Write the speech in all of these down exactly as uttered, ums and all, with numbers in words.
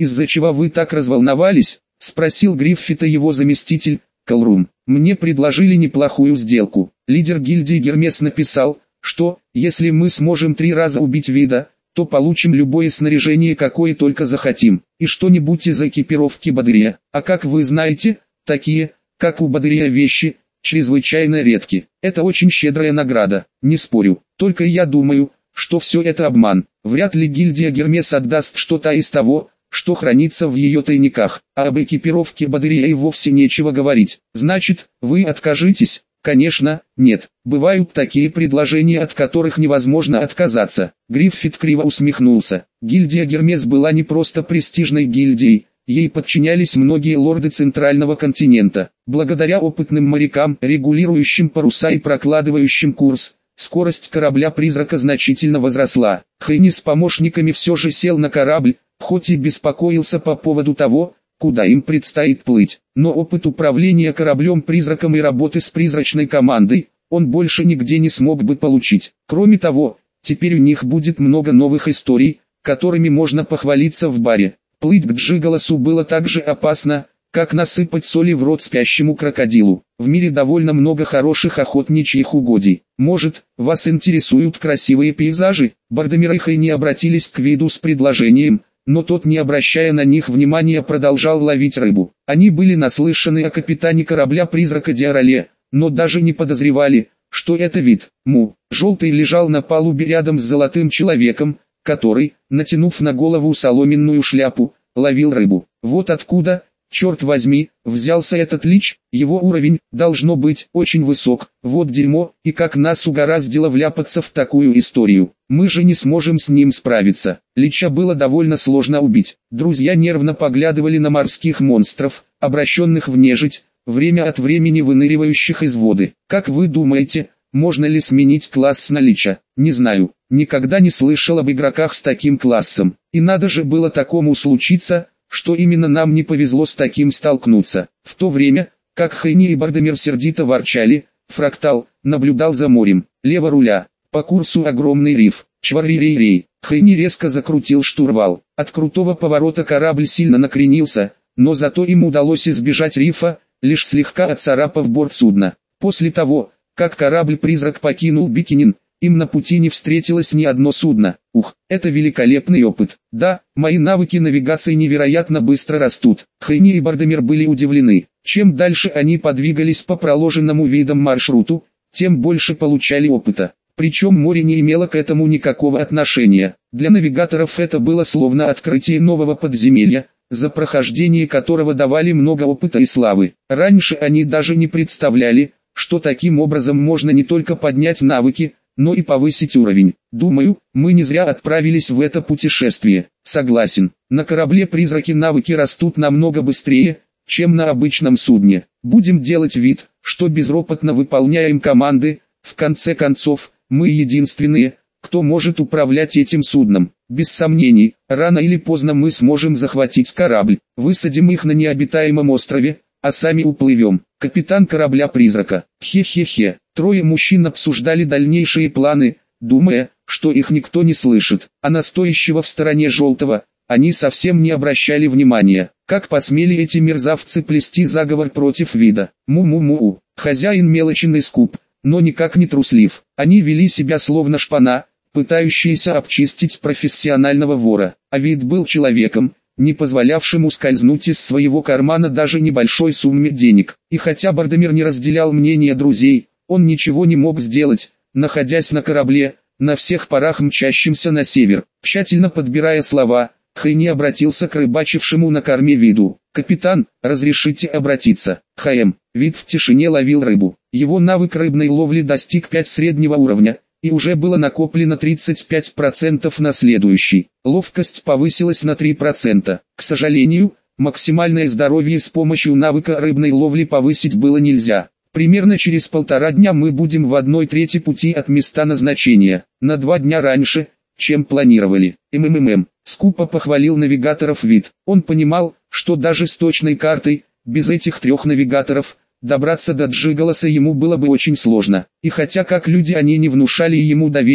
из-за чего вы так разволновались?» — спросил Гриффита его заместитель, Калрум. «Мне предложили неплохую сделку. Лидер гильдии Гермес написал, что, если мы сможем три раза убить Вида, то получим любое снаряжение, какое только захотим, и что-нибудь из экипировки Бадырия. А как вы знаете, такие, как у Бадырия вещи, чрезвычайно редки. Это очень щедрая награда, не спорю. Только я думаю, что все это обман. Вряд ли гильдия Гермес отдаст что-то из того, что хранится в ее тайниках, а об экипировке Бадырия и вовсе нечего говорить. Значит, вы откажитесь?» «Конечно, нет. Бывают такие предложения, от которых невозможно отказаться». Гриффит криво усмехнулся. Гильдия Гермес была не просто престижной гильдией, ей подчинялись многие лорды Центрального континента. Благодаря опытным морякам, регулирующим паруса и прокладывающим курс, скорость корабля-призрака значительно возросла. Хэйни с помощниками все же сел на корабль, хоть и беспокоился по поводу того, куда им предстоит плыть, но опыт управления кораблем-призраком и работы с призрачной командой, он больше нигде не смог бы получить. Кроме того, теперь у них будет много новых историй, которыми можно похвалиться в баре. Плыть к Джиголосу было так же опасно, как насыпать соли в рот спящему крокодилу. В мире довольно много хороших охотничьих угодий. Может, вас интересуют красивые пейзажи? Бардемир и Хэйни обратились к Виду с предложением, но тот, не обращая на них внимания, продолжал ловить рыбу. Они были наслышаны о капитане корабля-призрака Диароле, но даже не подозревали, что это Вид. Му. Желтый лежал на палубе рядом с золотым человеком, который, натянув на голову соломенную шляпу, ловил рыбу. Вот откуда, черт возьми, взялся этот лич, его уровень, должно быть, очень высок. Вот дерьмо, и как нас угораздило вляпаться в такую историю. Мы же не сможем с ним справиться. Лича было довольно сложно убить. Друзья нервно поглядывали на морских монстров, обращенных в нежить, время от времени выныривающих из воды. Как вы думаете, можно ли сменить класс на Лича? Не знаю, никогда не слышал об игроках с таким классом. И надо же было такому случиться, что именно нам не повезло с таким столкнуться. В то время, как Хэйни и Бардемир сердито ворчали, Фрактал наблюдал за морем. Лево руля, по курсу огромный риф. Чвари-рей-рей. Хэйни резко закрутил штурвал. От крутого поворота корабль сильно накренился, но зато им удалось избежать рифа, лишь слегка отцарапав борт судна. После того, как корабль-призрак покинул Бикинин, им на пути не встретилось ни одно судно. Ух, это великолепный опыт. Да, мои навыки навигации невероятно быстро растут. Хэйни и Бардемир были удивлены. Чем дальше они подвигались по проложенному видом маршруту, тем больше получали опыта. Причем море не имело к этому никакого отношения. Для навигаторов это было словно открытие нового подземелья, за прохождение которого давали много опыта и славы. Раньше они даже не представляли, что таким образом можно не только поднять навыки, но и повысить уровень. Думаю, мы не зря отправились в это путешествие. Согласен, на корабле призраки навыки растут намного быстрее, чем на обычном судне. Будем делать вид, что безропотно выполняем команды, в конце концов, мы единственные, кто может управлять этим судном. Без сомнений, рано или поздно мы сможем захватить корабль, высадим их на необитаемом острове, а сами уплывем. Капитан корабля-призрака. Хе-хе-хе. Трое мужчин обсуждали дальнейшие планы, думая, что их никто не слышит, а на стоящего в стороне желтого, они совсем не обращали внимания. Как посмели эти мерзавцы плести заговор против Вида? Му-му-му. Хозяин мелочен и скуп, но никак не труслив. Они вели себя словно шпана, пытающиеся обчистить профессионального вора. А Вид был человеком, не позволявшим ускользнуть из своего кармана даже небольшой сумме денег. И хотя Бардемир не разделял мнение друзей, он ничего не мог сделать, находясь на корабле, на всех парах мчащимся на север. Тщательно подбирая слова, Хэйни обратился к рыбачившему на корме Виду. «Капитан, разрешите обратиться?» «Хэм». Вид в тишине ловил рыбу. Его навык рыбной ловли достиг пять среднего уровня, и уже было накоплено тридцать пять процентов на следующий. Ловкость повысилась на три процента. К сожалению, максимальное здоровье с помощью навыка рыбной ловли повысить было нельзя. Примерно через полтора дня мы будем в одной трети пути от места назначения, на два дня раньше, чем планировали. МММ. Скупо похвалил навигаторов Вид. Он понимал, что даже с точной картой, без этих трех навигаторов, добраться до Джиголоса ему было бы очень сложно. И хотя как люди они не внушали ему доверия,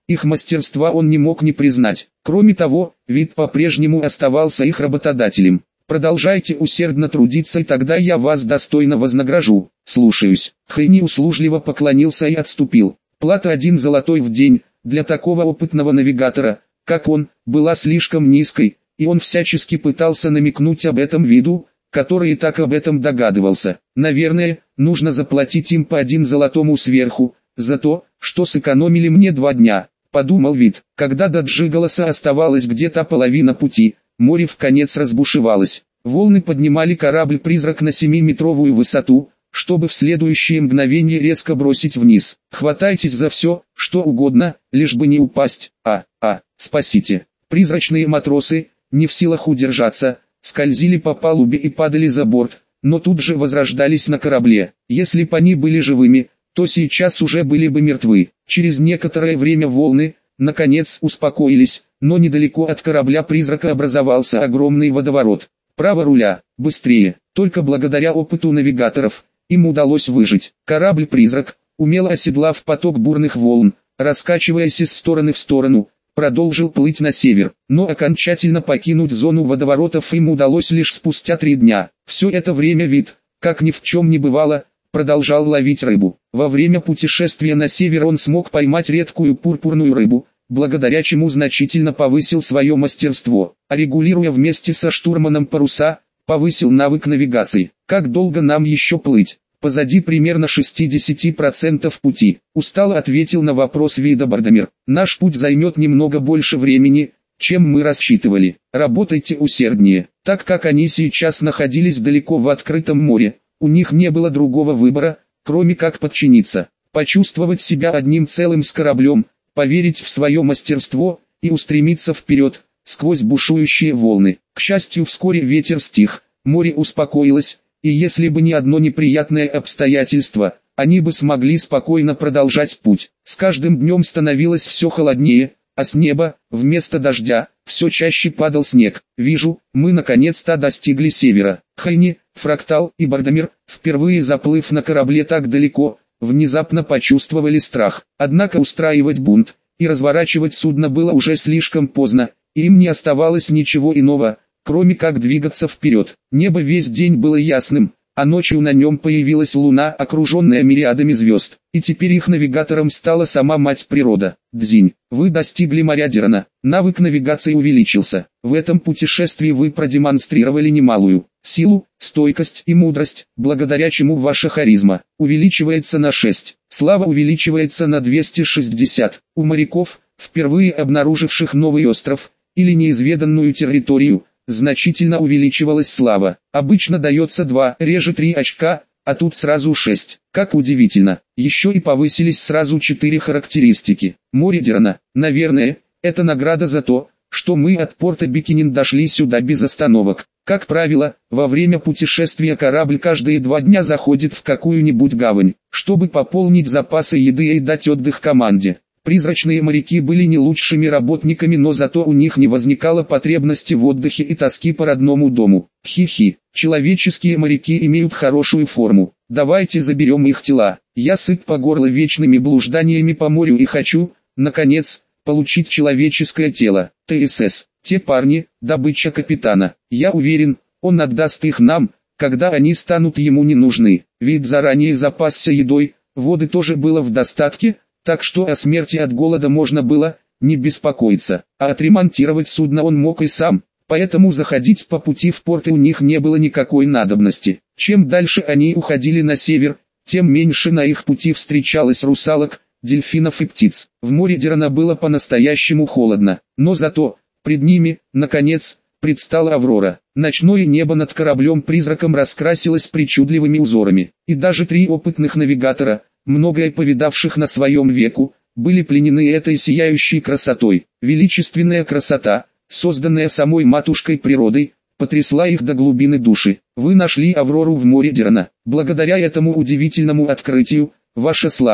Их мастерства он не мог не признать. Кроме того, вид по-прежнему оставался их работодателем. Продолжайте усердно трудиться, и тогда я вас достойно вознагражу. Слушаюсь. Хэйни услужливо поклонился и отступил. Плата один золотой в день, для такого опытного навигатора, как он, была слишком низкой, и он всячески пытался намекнуть об этом виду, который и так об этом догадывался. Наверное, нужно заплатить им по один золотому сверху, за то, что сэкономили мне два дня, подумал Вид. Когда до Джиголоса оставалась где-то половина пути, море вконец разбушевалось. Волны поднимали корабль-призрак на семиметровую высоту, чтобы в следующее мгновение резко бросить вниз. Хватайтесь за все, что угодно, лишь бы не упасть. А, а, спасите. Призрачные матросы, не в силах удержаться, скользили по палубе и падали за борт, но тут же возрождались на корабле. Если бы они были живыми, то сейчас уже были бы мертвы. Через некоторое время волны, наконец, успокоились, но недалеко от корабля-призрака образовался огромный водоворот. Право руля, быстрее. Только благодаря опыту навигаторов им удалось выжить. Корабль-призрак, умело оседлав поток бурных волн, раскачиваясь из стороны в сторону, продолжил плыть на север, но окончательно покинуть зону водоворотов им удалось лишь спустя три дня. Все это время Вид, как ни в чем не бывало, продолжал ловить рыбу. Во время путешествия на север он смог поймать редкую пурпурную рыбу, благодаря чему значительно повысил свое мастерство, а регулируя вместе со штурманом паруса, повысил навык навигации. Как долго нам еще плыть? Позади примерно шестьдесят процентов пути. Устало ответил на вопрос Вида Бардамир. Наш путь займет немного больше времени, чем мы рассчитывали. Работайте усерднее. Так как они сейчас находились далеко в открытом море, у них не было другого выбора, кроме как подчиниться, почувствовать себя одним целым с кораблем, поверить в свое мастерство и устремиться вперед, сквозь бушующие волны. К счастью, вскоре ветер стих, море успокоилось, и если бы не одно неприятное обстоятельство, они бы смогли спокойно продолжать путь. С каждым днем становилось все холоднее, а с неба, вместо дождя, все чаще падал снег. Вижу, мы наконец-то достигли севера. Хэйни, Фрактал и Бардамир, впервые заплыв на корабле так далеко, внезапно почувствовали страх. Однако устраивать бунт и разворачивать судно было уже слишком поздно, и им не оставалось ничего иного, кроме как двигаться вперед. Небо весь день было ясным, а ночью на нем появилась луна, окруженная мириадами звезд, и теперь их навигатором стала сама мать природа. Дзинь, вы достигли моря Дирана, навык навигации увеличился. В этом путешествии вы продемонстрировали немалую силу, стойкость и мудрость, благодаря чему ваша харизма увеличивается на шесть, слава увеличивается на двести шестьдесят. У моряков, впервые обнаруживших новый остров или неизведанную территорию, значительно увеличивалась слава. Обычно дается два, реже три очка, а тут сразу шесть. Как удивительно, еще и повысились сразу четыре характеристики. Море Дирана, наверное, это награда за то, что мы от порта Бикинин дошли сюда без остановок. Как правило, во время путешествия корабль каждые два дня заходит в какую-нибудь гавань, чтобы пополнить запасы еды и дать отдых команде. Призрачные моряки были не лучшими работниками, но зато у них не возникало потребности в отдыхе и тоски по родному дому. Хи-хи, человеческие моряки имеют хорошую форму, давайте заберем их тела. Я сыт по горло вечными блужданиями по морю и хочу, наконец, получить человеческое тело. ТСС, те парни, добыча капитана. Я уверен, он отдаст их нам, когда они станут ему не нужны. Ведь заранее запасся едой, воды тоже было в достатке, так что о смерти от голода можно было не беспокоиться, а отремонтировать судно он мог и сам, поэтому заходить по пути в порты у них не было никакой надобности. Чем дальше они уходили на север, тем меньше на их пути встречалось русалок, дельфинов и птиц. В море Дирана было по-настоящему холодно, но зато, пред ними, наконец, предстала Аврора. Ночное небо над кораблем-призраком раскрасилось причудливыми узорами, и даже три опытных навигатора, многое повидавших на своем веку, были пленены этой сияющей красотой. Величественная красота, созданная самой матушкой природой, потрясла их до глубины души. Вы нашли Аврору в море Дирана. Благодаря этому удивительному открытию, ваша слава,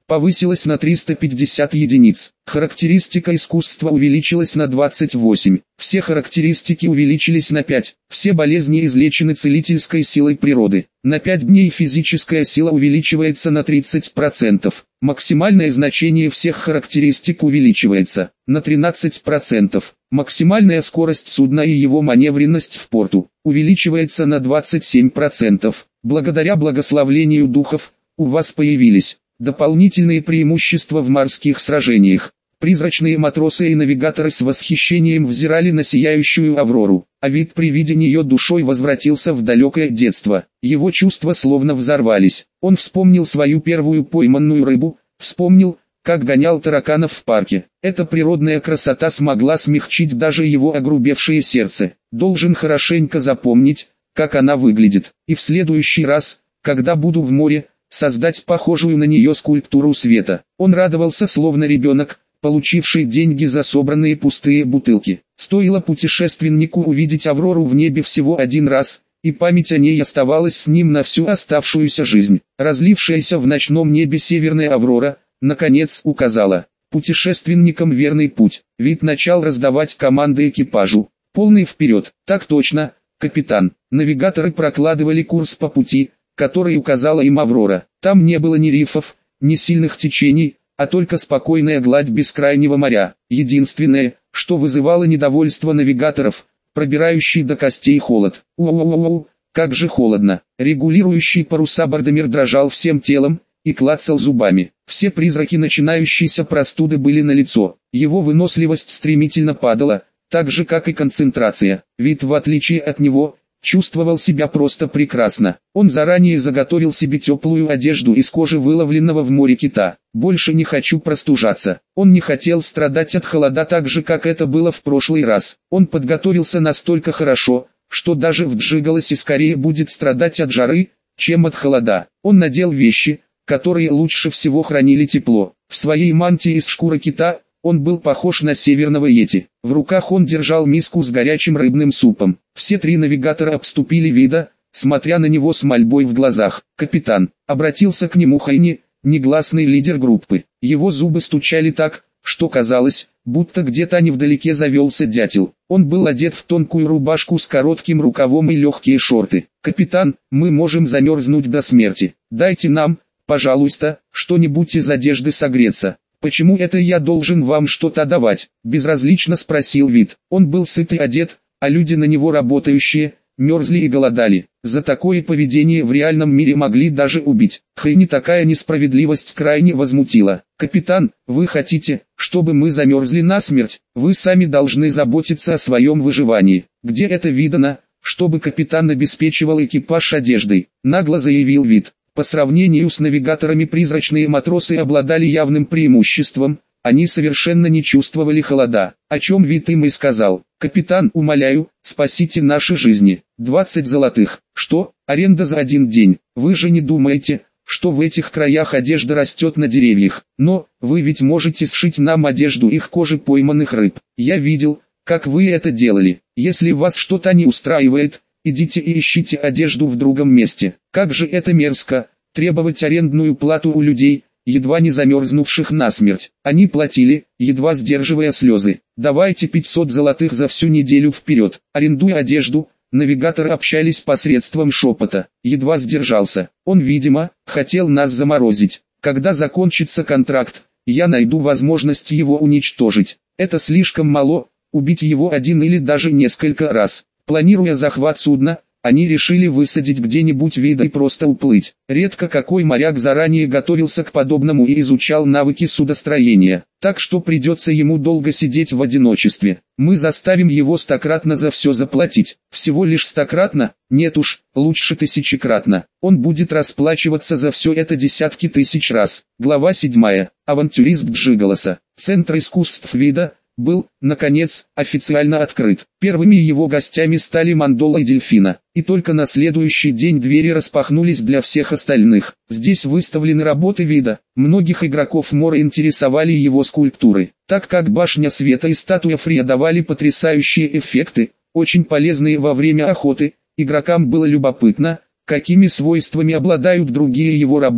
повысилась на триста пятьдесят единиц. Характеристика искусства увеличилась на двадцать восемь. Все характеристики увеличились на пять. Все болезни излечены целительской силой природы. На пять дней физическая сила увеличивается на тридцать процентов. Максимальное значение всех характеристик увеличивается на тринадцать процентов. Максимальная скорость судна и его маневренность в порту увеличивается на двадцать семь процентов. Благодаря благословлению духов, у вас появились дополнительные преимущества в морских сражениях. Призрачные матросы и навигаторы с восхищением взирали на сияющую Аврору, а вид при виде нее душой возвратился в далекое детство. Его чувства словно взорвались. Он вспомнил свою первую пойманную рыбу, вспомнил, как гонял тараканов в парке. Эта природная красота смогла смягчить даже его огрубевшее сердце. Должен хорошенько запомнить, как она выглядит, и в следующий раз, когда буду в море, создать похожую на нее скульптуру света. Он радовался словно ребенок, получивший деньги за собранные пустые бутылки. Стоило путешественнику увидеть Аврору в небе всего один раз, и память о ней оставалась с ним на всю оставшуюся жизнь. Разлившаяся в ночном небе северная Аврора, наконец, указала путешественникам верный путь. Вид начал раздавать команды экипажу. Полный вперед. Так точно, капитан. Навигаторы прокладывали курс по пути, который указала им Аврора. Там не было ни рифов, ни сильных течений, а только спокойная гладь бескрайнего моря. Единственное, что вызывало недовольство навигаторов, пробирающий до костей холод. Уау-уау-уау, как же холодно. Регулирующий паруса бардомер дрожал всем телом и клацал зубами. Все призраки начинающейся простуды были налицо. Его выносливость стремительно падала, так же как и концентрация. Вид, в отличие от него, чувствовал себя просто прекрасно. Он заранее заготовил себе теплую одежду из кожи выловленного в море кита. Больше не хочу простужаться. Он не хотел страдать от холода так же, как это было в прошлый раз. Он подготовился настолько хорошо, что даже в Джигалосе скорее будет страдать от жары, чем от холода. Он надел вещи, которые лучше всего хранили тепло. В своей мантии из шкуры кита он был похож на северного йети. В руках он держал миску с горячим рыбным супом. Все три навигатора обступили Вида, смотря на него с мольбой в глазах. «Капитан», обратился к нему Хайни, негласный лидер группы. Его зубы стучали так, что казалось, будто где-то невдалеке завелся дятел. Он был одет в тонкую рубашку с коротким рукавом и легкие шорты. «Капитан, мы можем замерзнуть до смерти. Дайте нам, пожалуйста, что-нибудь из одежды согреться». «Почему это я должен вам что-то давать?» – безразлично спросил Вид. Он был сыт и одет, а люди на него работающие, мерзли и голодали. За такое поведение в реальном мире могли даже убить. Хайни такая несправедливость крайне возмутила. «Капитан, вы хотите, чтобы мы замерзли насмерть? Вы сами должны заботиться о своем выживании. Где это видано, чтобы капитан обеспечивал экипаж одеждой?» – нагло заявил Вид. По сравнению с навигаторами призрачные матросы обладали явным преимуществом, они совершенно не чувствовали холода, о чем Вид им и сказал. «Капитан, умоляю, спасите наши жизни. двадцать золотых. Что? Аренда за один день. Вы же не думаете, что в этих краях одежда растет на деревьях? Но, вы ведь можете сшить нам одежду из кожи пойманных рыб. Я видел, как вы это делали. Если вас что-то не устраивает, идите и ищите одежду в другом месте. Как же это мерзко, требовать арендную плату у людей, едва не замерзнувших насмерть. Они платили, едва сдерживая слезы. Давайте пятьсот золотых за всю неделю вперед. Арендуя одежду, навигаторы общались посредством шепота. Едва сдержался. Он, видимо, хотел нас заморозить. Когда закончится контракт, я найду возможность его уничтожить. Это слишком мало, убить его один или даже несколько раз. Планируя захват судна, они решили высадить где-нибудь Вида и просто уплыть. Редко какой моряк заранее готовился к подобному и изучал навыки судостроения, так что придется ему долго сидеть в одиночестве. Мы заставим его стократно за все заплатить. Всего лишь стократно? Нет уж, лучше тысячекратно. Он будет расплачиваться за все это десятки тысяч раз. Глава седьмая. Авантюрист Джигалоса. Центр искусств Вида был, наконец, официально открыт. Первыми его гостями стали Мандола и Дельфина, и только на следующий день двери распахнулись для всех остальных. Здесь выставлены работы Вида. Многих игроков Мора интересовали его скульптуры, так как башня света и статуя Фрия давали потрясающие эффекты, очень полезные во время охоты. Игрокам было любопытно, какими свойствами обладают другие его работы,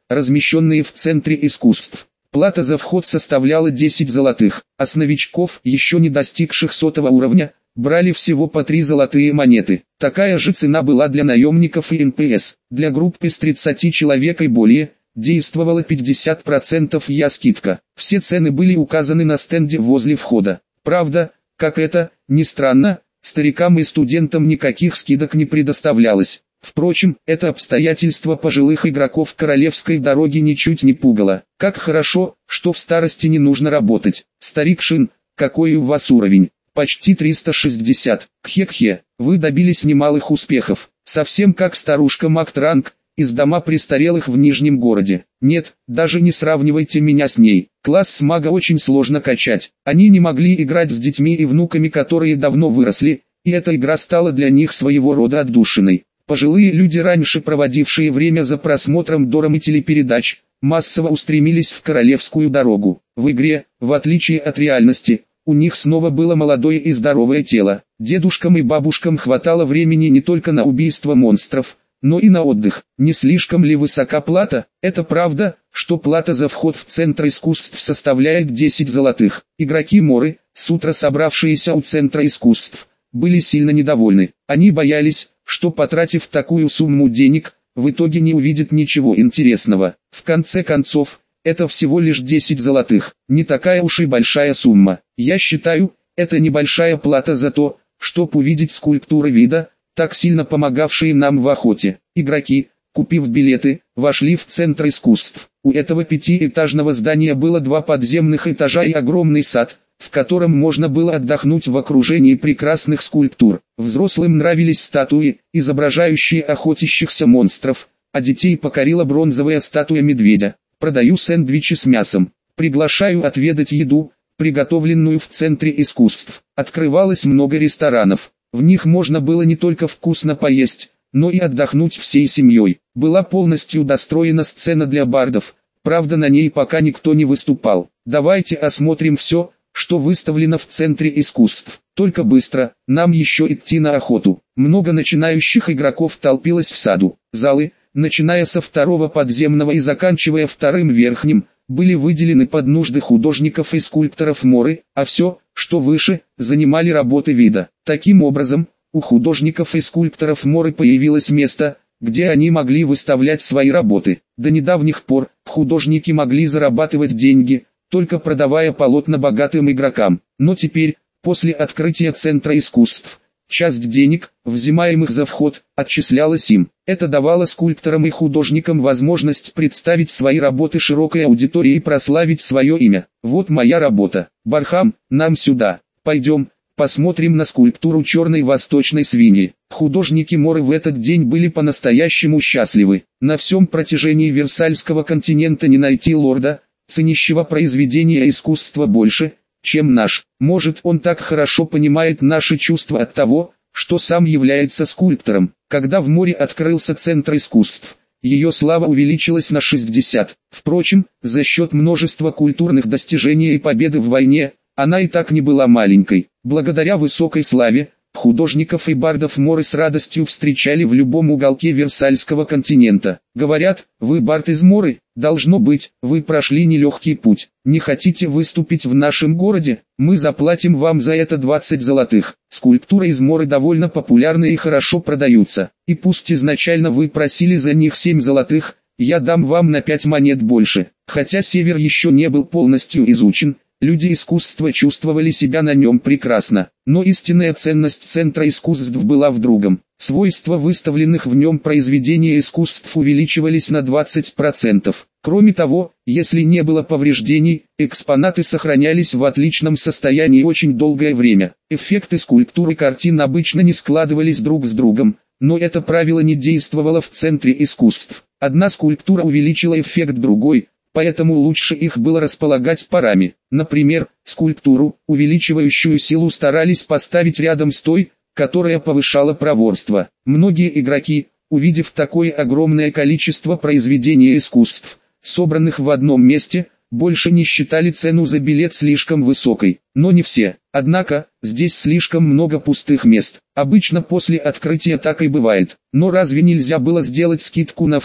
размещенные в Центре искусств. Плата за вход составляла десять золотых, а с новичков, еще не достигших сотого уровня, брали всего по три золотые монеты. Такая же цена была для наемников и эн пэ эс. Для группы с тридцати человек и более действовала пятьдесят процентов я скидка. Все цены были указаны на стенде возле входа. Правда, как это, ни странно, старикам и студентам никаких скидок не предоставлялось. Впрочем, это обстоятельство пожилых игроков королевской дороги ничуть не пугало. Как хорошо, что в старости не нужно работать. Старик Шин, какой у вас уровень? Почти триста шестьдесят. Кхе-кхе, вы добились немалых успехов. Совсем как старушка Мактранг из дома престарелых в Нижнем городе. Нет, даже не сравнивайте меня с ней. Класс мага очень сложно качать. Они не могли играть с детьми и внуками, которые давно выросли, и эта игра стала для них своего рода отдушиной. Пожилые люди, раньше проводившие время за просмотром дорам и телепередач, массово устремились в королевскую дорогу. В игре, в отличие от реальности, у них снова было молодое и здоровое тело. Дедушкам и бабушкам хватало времени не только на убийство монстров, но и на отдых. Не слишком ли высока плата? Это правда, что плата за вход в Центр искусств составляет десять золотых. Игроки Моры, с утра собравшиеся у Центра искусств, были сильно недовольны. Они боялись, что потратив такую сумму денег, в итоге не увидят ничего интересного. В конце концов, это всего лишь десять золотых, не такая уж и большая сумма. Я считаю, это небольшая плата за то, чтобы увидеть скульптуры вида, так сильно помогавшие нам в охоте. Игроки, купив билеты, вошли в Центр искусств. У этого пятиэтажного здания было два подземных этажа и огромный сад, в котором можно было отдохнуть в окружении прекрасных скульптур. Взрослым нравились статуи, изображающие охотящихся монстров, а детей покорила бронзовая статуя медведя. Продаю сэндвичи с мясом. Приглашаю отведать еду, приготовленную в Центре искусств. Открывалось много ресторанов. В них можно было не только вкусно поесть, но и отдохнуть всей семьей. Была полностью достроена сцена для бардов, правда на ней пока никто не выступал. Давайте осмотрим все, что выставлено в Центре искусств. Только быстро, нам еще идти на охоту. Много начинающих игроков толпилось в саду. Залы, начиная со второго подземного и заканчивая вторым верхним, были выделены под нужды художников и скульпторов Моры, а все, что выше, занимали работы вида. Таким образом, у художников и скульпторов Моры появилось место, где они могли выставлять свои работы. До недавних пор, художники могли зарабатывать деньги, только продавая полотна богатым игрокам. Но теперь, после открытия Центра искусств, часть денег, взимаемых за вход, отчислялась им. Это давало скульпторам и художникам возможность представить свои работы широкой аудитории и прославить свое имя. Вот моя работа. Бархам, нам сюда. Пойдем, посмотрим на скульптуру черной восточной свиньи. Художники Моры в этот день были по-настоящему счастливы. На всем протяжении Версальского континента не найти лорда, ценящего произведения искусства больше, чем наш. Может, он так хорошо понимает наши чувства от того, что сам является скульптором. Когда в Море открылся Центр искусств, ее слава увеличилась на шестьдесят. Впрочем, за счет множества культурных достижений и победы в войне, она и так не была маленькой. Благодаря высокой славе, художников и бардов Моры с радостью встречали в любом уголке Версальского континента. Говорят, вы бард из Моры? Должно быть, вы прошли нелегкий путь. Не хотите выступить в нашем городе? Мы заплатим вам за это двадцать золотых. Скульптуры из Моры довольно популярны и хорошо продаются. И пусть изначально вы просили за них семь золотых, я дам вам на пять монет больше. Хотя север еще не был полностью изучен, люди искусства чувствовали себя на нем прекрасно. Но истинная ценность Центра искусств была в другом. Свойства выставленных в нем произведений искусств увеличивались на двадцать процентов. Кроме того, если не было повреждений, экспонаты сохранялись в отличном состоянии очень долгое время. Эффекты скульптуры картин обычно не складывались друг с другом, но это правило не действовало в Центре искусств. Одна скульптура увеличила эффект другой, поэтому лучше их было располагать парами. Например, скульптуру, увеличивающую силу, старались поставить рядом с той, которая повышала проворство. Многие игроки, увидев такое огромное количество произведений искусств, собранных в одном месте, больше не считали цену за билет слишком высокой. Но не все. Однако, здесь слишком много пустых мест. Обычно после открытия так и бывает. Но разве нельзя было сделать скидку на вход,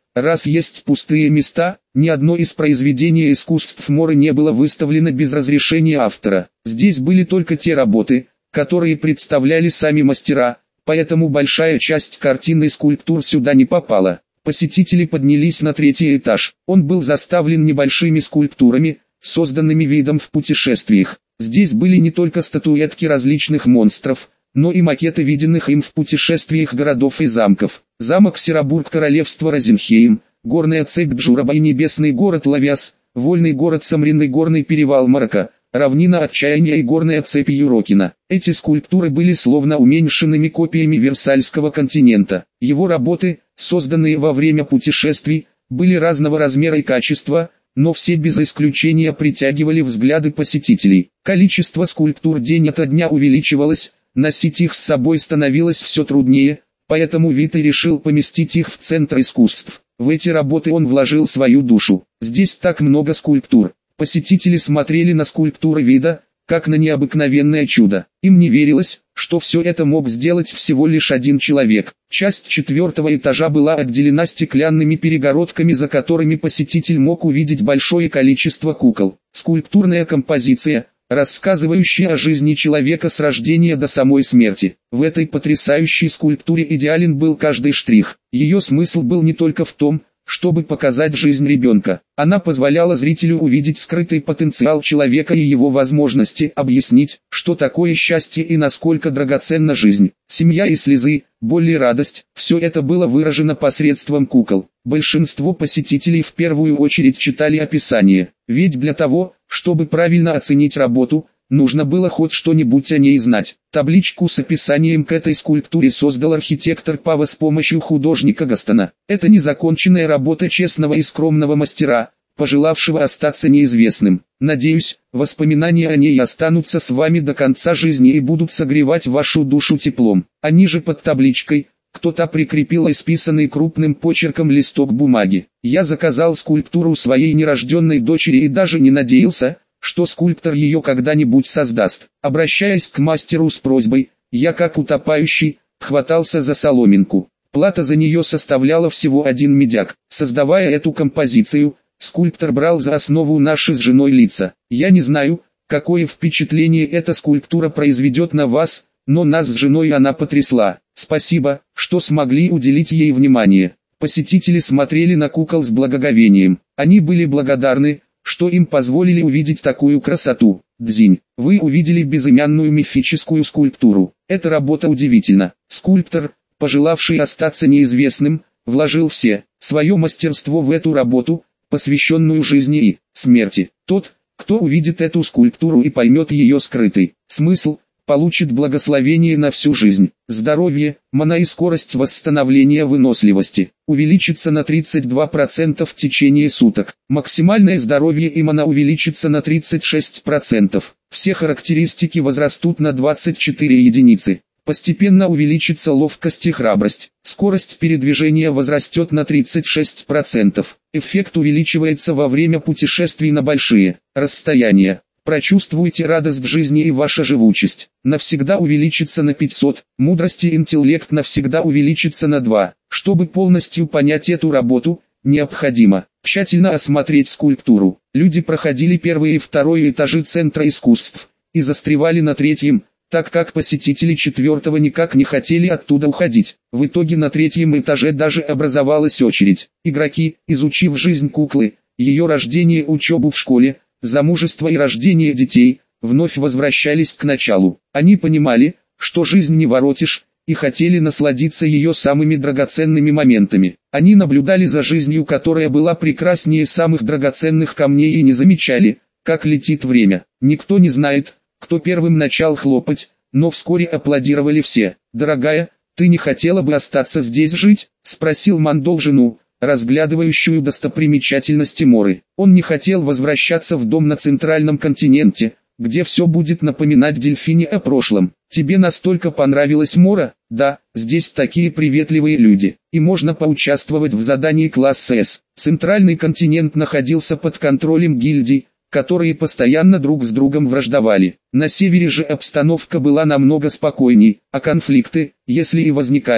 Раз есть пустые места, ни одно из произведений искусств Моры не было выставлено без разрешения автора. Здесь были только те работы, которые представляли сами мастера, поэтому большая часть картин и скульптур сюда не попала. Посетители поднялись на третий этаж. Он был заставлен небольшими скульптурами, созданными видом в путешествиях. Здесь были не только статуэтки различных монстров, но и макеты виденных им в путешествиях городов и замков. Замок Серобург, королевство Розенхейм, горная цепь Джураба и небесный город Лавиас, вольный город Самрин и горный перевал Марака, равнина Отчаяния и горная цепь Юрокина. Эти скульптуры были словно уменьшенными копиями Версальского континента. Его работы, созданные во время путешествий, были разного размера и качества, но все без исключения притягивали взгляды посетителей. Количество скульптур день ото дня увеличивалось, носить их с собой становилось все труднее, поэтому Вита решил поместить их в Центр искусств. В эти работы он вложил свою душу. Здесь так много скульптур. Посетители смотрели на скульптуры Вида, как на необыкновенное чудо. Им не верилось, что все это мог сделать всего лишь один человек. Часть четвертого этажа была отделена стеклянными перегородками, за которыми посетитель мог увидеть большое количество кукол. Скульптурная композиция, рассказывающая о жизни человека с рождения до самой смерти. В этой потрясающей скульптуре идеален был каждый штрих. Ее смысл был не только в том, чтобы показать жизнь ребенка. Она позволяла зрителю увидеть скрытый потенциал человека и его возможности, объяснить, что такое счастье и насколько драгоценна жизнь. Семья и слезы, боль и радость – все это было выражено посредством кукол. Большинство посетителей в первую очередь читали описание, ведь для того, чтобы правильно оценить работу, нужно было хоть что-нибудь о ней знать. Табличку с описанием к этой скульптуре создал архитектор Пава с помощью художника Гастона. Это незаконченная работа честного и скромного мастера, пожелавшего остаться неизвестным. Надеюсь, воспоминания о ней останутся с вами до конца жизни и будут согревать вашу душу теплом. А ниже под табличкой кто-то прикрепил исписанный крупным почерком листок бумаги. Я заказал скульптуру своей нерожденной дочери и даже не надеялся, что скульптор ее когда-нибудь создаст. Обращаясь к мастеру с просьбой, я как утопающий, хватался за соломинку. Плата за нее составляла всего один медяк. Создавая эту композицию, скульптор брал за основу наши с женой лица. Я не знаю, какое впечатление эта скульптура произведет на вас, но нас с женой она потрясла. Спасибо, что смогли уделить ей внимание. Посетители смотрели на кукол с благоговением. Они были благодарны, что им позволили увидеть такую красоту. Дзинь, вы увидели безымянную мифическую скульптуру. Эта работа удивительна. Скульптор, пожелавший остаться неизвестным, вложил все свое мастерство в эту работу, посвященную жизни и смерти. Тот, кто увидит эту скульптуру и поймет ее скрытый смысл, получит благословение на всю жизнь. Здоровье, мана и скорость восстановления выносливости увеличится на тридцать два процента в течение суток. Максимальное здоровье и мана увеличится на тридцать шесть процентов. Все характеристики возрастут на двадцать четыре единицы. Постепенно увеличится ловкость и храбрость. Скорость передвижения возрастет на тридцать шесть процентов. Эффект увеличивается во время путешествий на большие расстояния. Прочувствуйте радость жизни и ваша живучесть навсегда увеличится на пятьсот, мудрость и интеллект навсегда увеличится на два. Чтобы полностью понять эту работу, необходимо тщательно осмотреть скульптуру. Люди проходили первый и второй этажи Центра искусств и застревали на третьем, так как посетители четвертого никак не хотели оттуда уходить. В итоге на третьем этаже даже образовалась очередь. Игроки, изучив жизнь куклы, ее рождение, учебу в школе, замужество и рождение детей, вновь возвращались к началу. Они понимали, что жизнь не воротишь, и хотели насладиться ее самыми драгоценными моментами. Они наблюдали за жизнью, которая была прекраснее самых драгоценных камней, и не замечали, как летит время. Никто не знает, кто первым начал хлопать, но вскоре аплодировали все. «Дорогая, ты не хотела бы остаться здесь жить?» – спросил Мандол жену, разглядывающую достопримечательности Моры. Он не хотел возвращаться в дом на центральном континенте, где все будет напоминать дельфине о прошлом. «Тебе настолько понравилась Мора?» «Да, здесь такие приветливые люди, и можно поучаствовать в задании класса С». Центральный континент находился под контролем гильдий, которые постоянно друг с другом враждовали. На севере же обстановка была намного спокойней, а конфликты, если и возникали,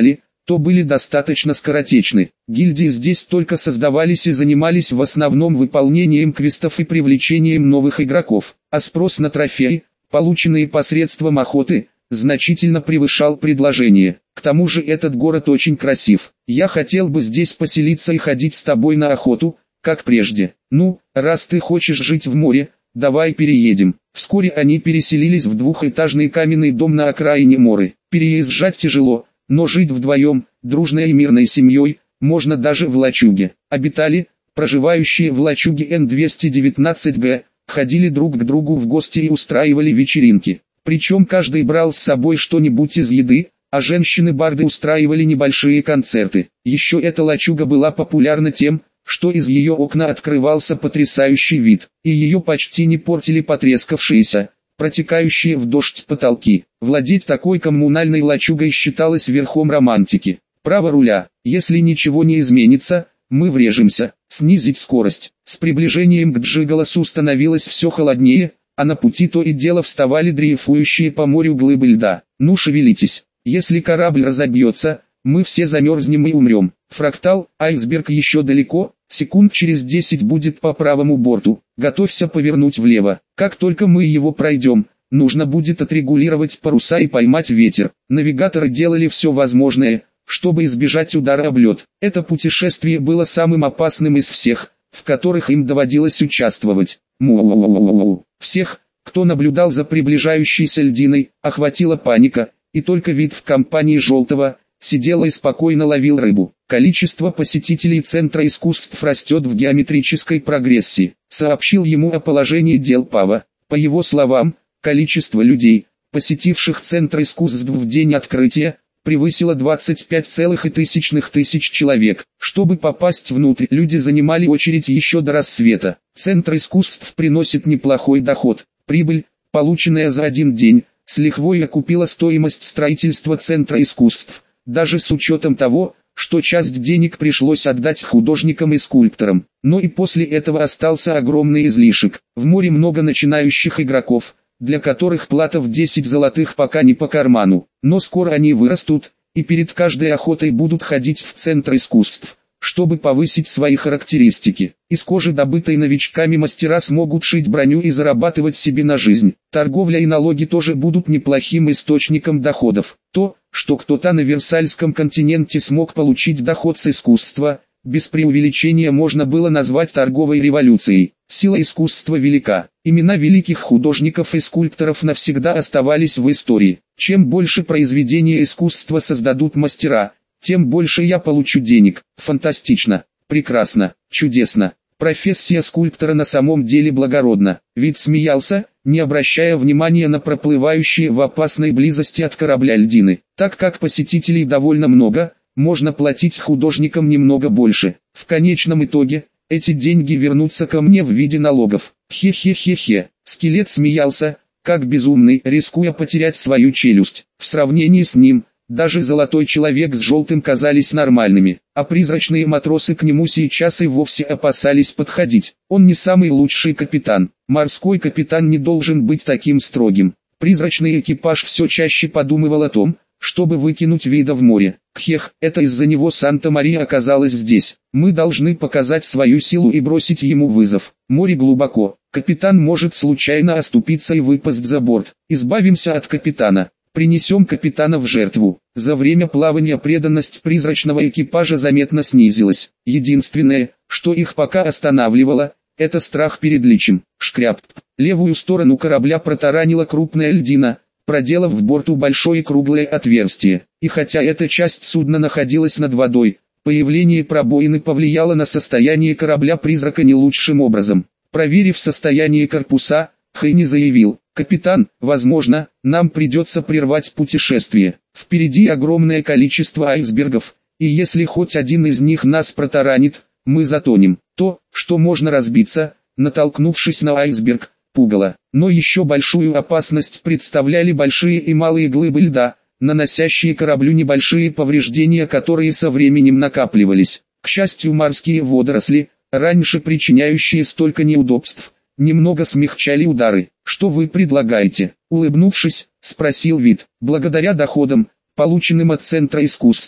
то были достаточно скоротечны. Гильдии здесь только создавались и занимались в основном выполнением квестов и привлечением новых игроков, а спрос на трофеи, полученные посредством охоты, значительно превышал предложение. К тому же этот город очень красив. Я хотел бы здесь поселиться и ходить с тобой на охоту, как прежде. Ну, раз ты хочешь жить в море, давай переедем. Вскоре они переселились в двухэтажный каменный дом на окраине Моры. Переезжать тяжело, но жить вдвоем, дружной и мирной семьей, можно даже в лачуге. Обитали, проживающие в лачуге Н двести девятнадцать Г, ходили друг к другу в гости и устраивали вечеринки. Причем каждый брал с собой что-нибудь из еды, а женщины-барды устраивали небольшие концерты. Еще эта лачуга была популярна тем, что из ее окна открывался потрясающий вид, и ее почти не портили потрескавшиеся, протекающие в дождь потолки. Владеть такой коммунальной лачугой считалось верхом романтики. Право руля, если ничего не изменится, мы врежемся. Снизить скорость. С приближением к Джиголосу становилось все холоднее, а на пути то и дело вставали дрейфующие по морю глыбы льда. Ну шевелитесь, если корабль разобьется, мы все замерзнем и умрем. Фрактал, айсберг еще далеко, секунд через десять будет по правому борту. Готовься повернуть влево. Как только мы его пройдем, нужно будет отрегулировать паруса и поймать ветер. Навигаторы делали все возможное, чтобы избежать удара об лед. Это путешествие было самым опасным из всех, в которых им доводилось участвовать. Му-у-у-у-у-у. Всех, кто наблюдал за приближающейся льдиной, охватила паника, и только вид в компании Желтого сидел и спокойно ловил рыбу. Количество посетителей Центра искусств растет в геометрической прогрессии, сообщил ему о положении дел Пава. По его словам, количество людей, посетивших Центр искусств в день открытия, превысило двадцать пять целых тысячных тысяч человек. Чтобы попасть внутрь, люди занимали очередь еще до рассвета. Центр искусств приносит неплохой доход. Прибыль, полученная за один день, с лихвой окупила стоимость строительства Центра искусств, даже с учетом того, что часть денег пришлось отдать художникам и скульпторам. Но и после этого остался огромный излишек. В море много начинающих игроков, для которых плата в десять золотых пока не по карману. Но скоро они вырастут, и перед каждой охотой будут ходить в Центр искусств, чтобы повысить свои характеристики. Из кожи, добытой новичками, мастера смогут шить броню и зарабатывать себе на жизнь. Торговля и налоги тоже будут неплохим источником доходов. То, что кто-то на Версальском континенте смог получить доход с искусства, без преувеличения можно было назвать торговой революцией. Сила искусства велика. Имена великих художников и скульпторов навсегда оставались в истории. Чем больше произведения искусства создадут мастера, тем больше я получу денег. Фантастично, прекрасно, чудесно. Профессия скульптора на самом деле благородна. Вид смеялся, не обращая внимания на проплывающие в опасной близости от корабля льдины. Так как посетителей довольно много, можно платить художникам немного больше. В конечном итоге, эти деньги вернутся ко мне в виде налогов. Хе-хе-хе-хе. Скелет смеялся, как безумный, рискуя потерять свою челюсть. В сравнении с ним, даже золотой человек с желтым казались нормальными, а призрачные матросы к нему сейчас и вовсе опасались подходить. Он не самый лучший капитан. Морской капитан не должен быть таким строгим. Призрачный экипаж все чаще подумывал о том, чтобы выкинуть Вида в море. Кхех, это из-за него Санта-Мария оказалась здесь. Мы должны показать свою силу и бросить ему вызов. Море глубоко. Капитан может случайно оступиться и выпасть за борт. Избавимся от капитана. Принесем капитана в жертву. За время плавания преданность призрачного экипажа заметно снизилась. Единственное, что их пока останавливало, это страх перед личем. Шкряп. Левую сторону корабля протаранила крупная льдина, проделав в борту большое круглое отверстие. И хотя эта часть судна находилась над водой, появление пробоины повлияло на состояние корабля-призрака не лучшим образом. Проверив состояние корпуса, Хэйни заявил: «Капитан, возможно, нам придется прервать путешествие. Впереди огромное количество айсбергов, и если хоть один из них нас протаранит, мы затонем. То, что можно разбиться, натолкнувшись на айсберг, пугало. Но еще большую опасность представляли большие и малые глыбы льда, наносящие кораблю небольшие повреждения, которые со временем накапливались. К счастью, морские водоросли, раньше причиняющие столько неудобств, немного смягчали удары. «Что вы предлагаете?» — улыбнувшись, спросил Вид. «Благодаря доходам, полученным от Центра искусств,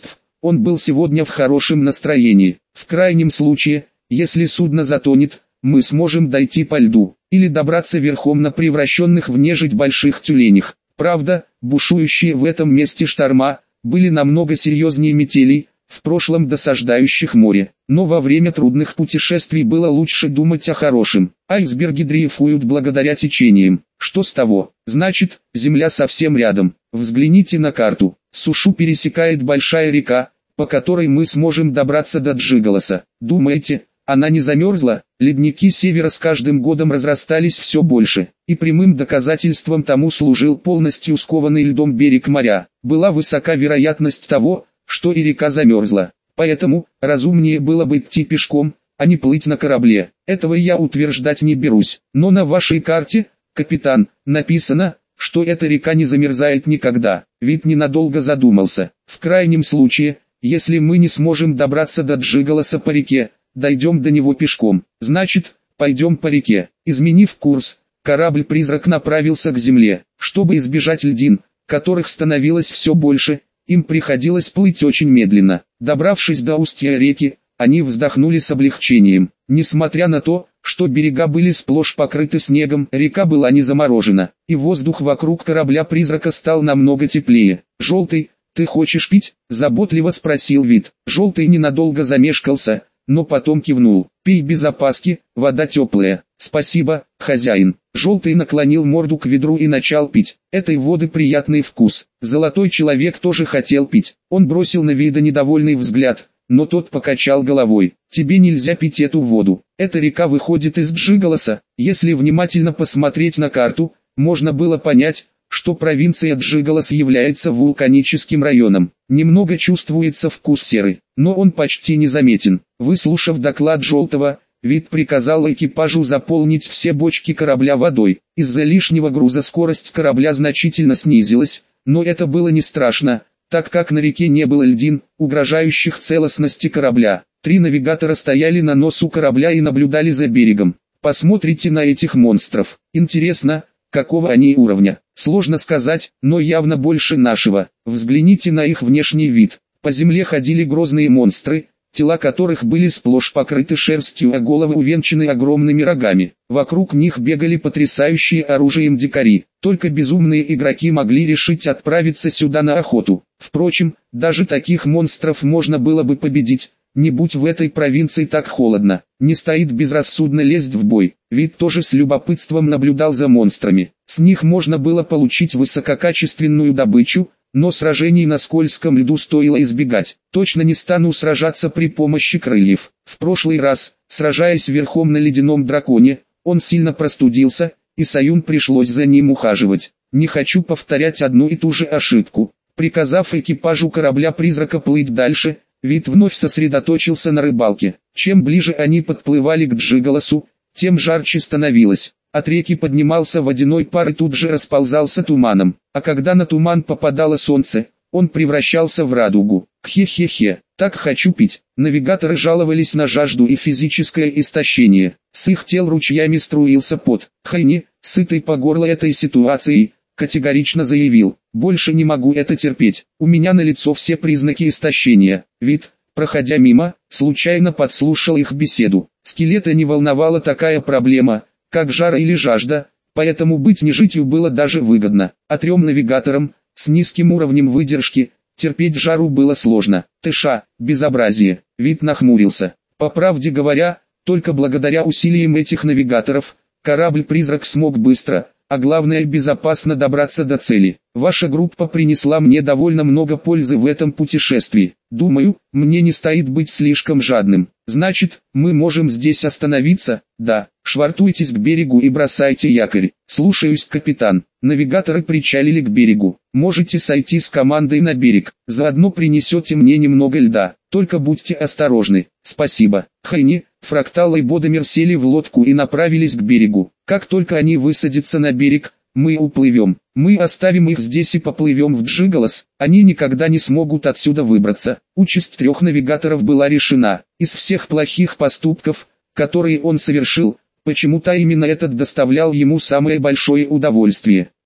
Он был сегодня в хорошем настроении. В крайнем случае, если судно затонет, мы сможем дойти по льду, или добраться верхом на превращенных в нежить больших тюленях. Правда, бушующие в этом месте шторма были намного серьезнее метелей, в прошлом досаждающих море. Но во время трудных путешествий было лучше думать о хорошем. Айсберги дрейфуют благодаря течениям. Что с того? Значит, земля совсем рядом. Взгляните на карту. Сушу пересекает большая река, по которой мы сможем добраться до Джиголоса. Думаете, она не замерзла? Ледники севера с каждым годом разрастались все больше, и прямым доказательством тому служил полностью скованный льдом берег моря. Была высока вероятность того, что и река замерзла. Поэтому, разумнее было бы идти пешком, а не плыть на корабле. Этого я утверждать не берусь. Но на вашей карте, капитан, написано, что эта река не замерзает никогда. Вид ненадолго задумался. В крайнем случае, если мы не сможем добраться до Джиголоса по реке, дойдем до него пешком. Значит, пойдем по реке. Изменив курс, корабль-призрак направился к земле. Чтобы избежать льдин, которых становилось все больше, им приходилось плыть очень медленно. Добравшись до устья реки, они вздохнули с облегчением. Несмотря на то, что берега были сплошь покрыты снегом, река была не заморожена, и воздух вокруг корабля-призрака стал намного теплее. «Желтый, ты хочешь пить?» – заботливо спросил Вид. Желтый ненадолго замешкался, но потом кивнул. «Пей без опаски, вода теплая». «Спасибо, хозяин». Желтый наклонил морду к ведру и начал пить. Этой воды приятный вкус. Золотой человек тоже хотел пить. Он бросил на Вида недовольный взгляд, но тот покачал головой. «Тебе нельзя пить эту воду. Эта река выходит из Джиголоса». Если внимательно посмотреть на карту, можно было понять, что провинция Джиголос является вулканическим районом. Немного чувствуется вкус серы, но он почти незаметен. Выслушав доклад Желтого, Вид приказал экипажу заполнить все бочки корабля водой. Из-за лишнего груза скорость корабля значительно снизилась, но это было не страшно, так как на реке не было льдин, угрожающих целостности корабля. Три навигатора стояли на носу корабля и наблюдали за берегом. Посмотрите на этих монстров. Интересно, какого они уровня? Сложно сказать, но явно больше нашего. Взгляните на их внешний вид. По земле ходили грозные монстры, тела которых были сплошь покрыты шерстью, а головы увенчаны огромными рогами. Вокруг них бегали потрясающие оружием дикари. Только безумные игроки могли решить отправиться сюда на охоту. Впрочем, даже таких монстров можно было бы победить, не будь в этой провинции так холодно. Не стоит безрассудно лезть в бой. Вид тоже с любопытством наблюдал за монстрами. С них можно было получить высококачественную добычу, но сражений на скользком льду стоило избегать. Точно не стану сражаться при помощи крыльев. В прошлый раз, сражаясь верхом на ледяном драконе, он сильно простудился, и Саюн пришлось за ним ухаживать. Не хочу повторять одну и ту же ошибку. Приказав экипажу корабля-призрака плыть дальше, Вид вновь сосредоточился на рыбалке. Чем ближе они подплывали к Джиголосу, тем жарче становилось. От реки поднимался водяной пар и тут же расползался туманом, а когда на туман попадало солнце, он превращался в радугу. Хе-хе-хе, так хочу пить. Навигаторы жаловались на жажду и физическое истощение. С их тел ручьями струился пот. Хайни, сытый по горло этой ситуацией, категорично заявил: «Больше не могу это терпеть. У меня на лицо все признаки истощения». Вид, проходя мимо, случайно подслушал их беседу. Скелета не волновала такая проблема, как жара или жажда, поэтому быть нежитью было даже выгодно. А трем навигаторам, с низким уровнем выдержки, терпеть жару было сложно. Тыша, безобразие. Вид нахмурился. По правде говоря, только благодаря усилиям этих навигаторов, корабль-призрак смог быстро, а главное безопасно добраться до цели. Ваша группа принесла мне довольно много пользы в этом путешествии. Думаю, мне не стоит быть слишком жадным. Значит, мы можем здесь остановиться? Да. Швартуйтесь к берегу и бросайте якорь. Слушаюсь, капитан. Навигаторы причалили к берегу. Можете сойти с командой на берег. Заодно принесете мне немного льда. Только будьте осторожны. Спасибо. Хайни, Фрактал и Бодомер сели в лодку и направились к берегу. Как только они высадятся на берег, мы уплывем. Мы оставим их здесь и поплывем в Джиголос. Они никогда не смогут отсюда выбраться. Участь трех навигаторов была решена. Из всех плохих поступков, которые он совершил, почему-то именно этот доставлял ему самое большое удовольствие.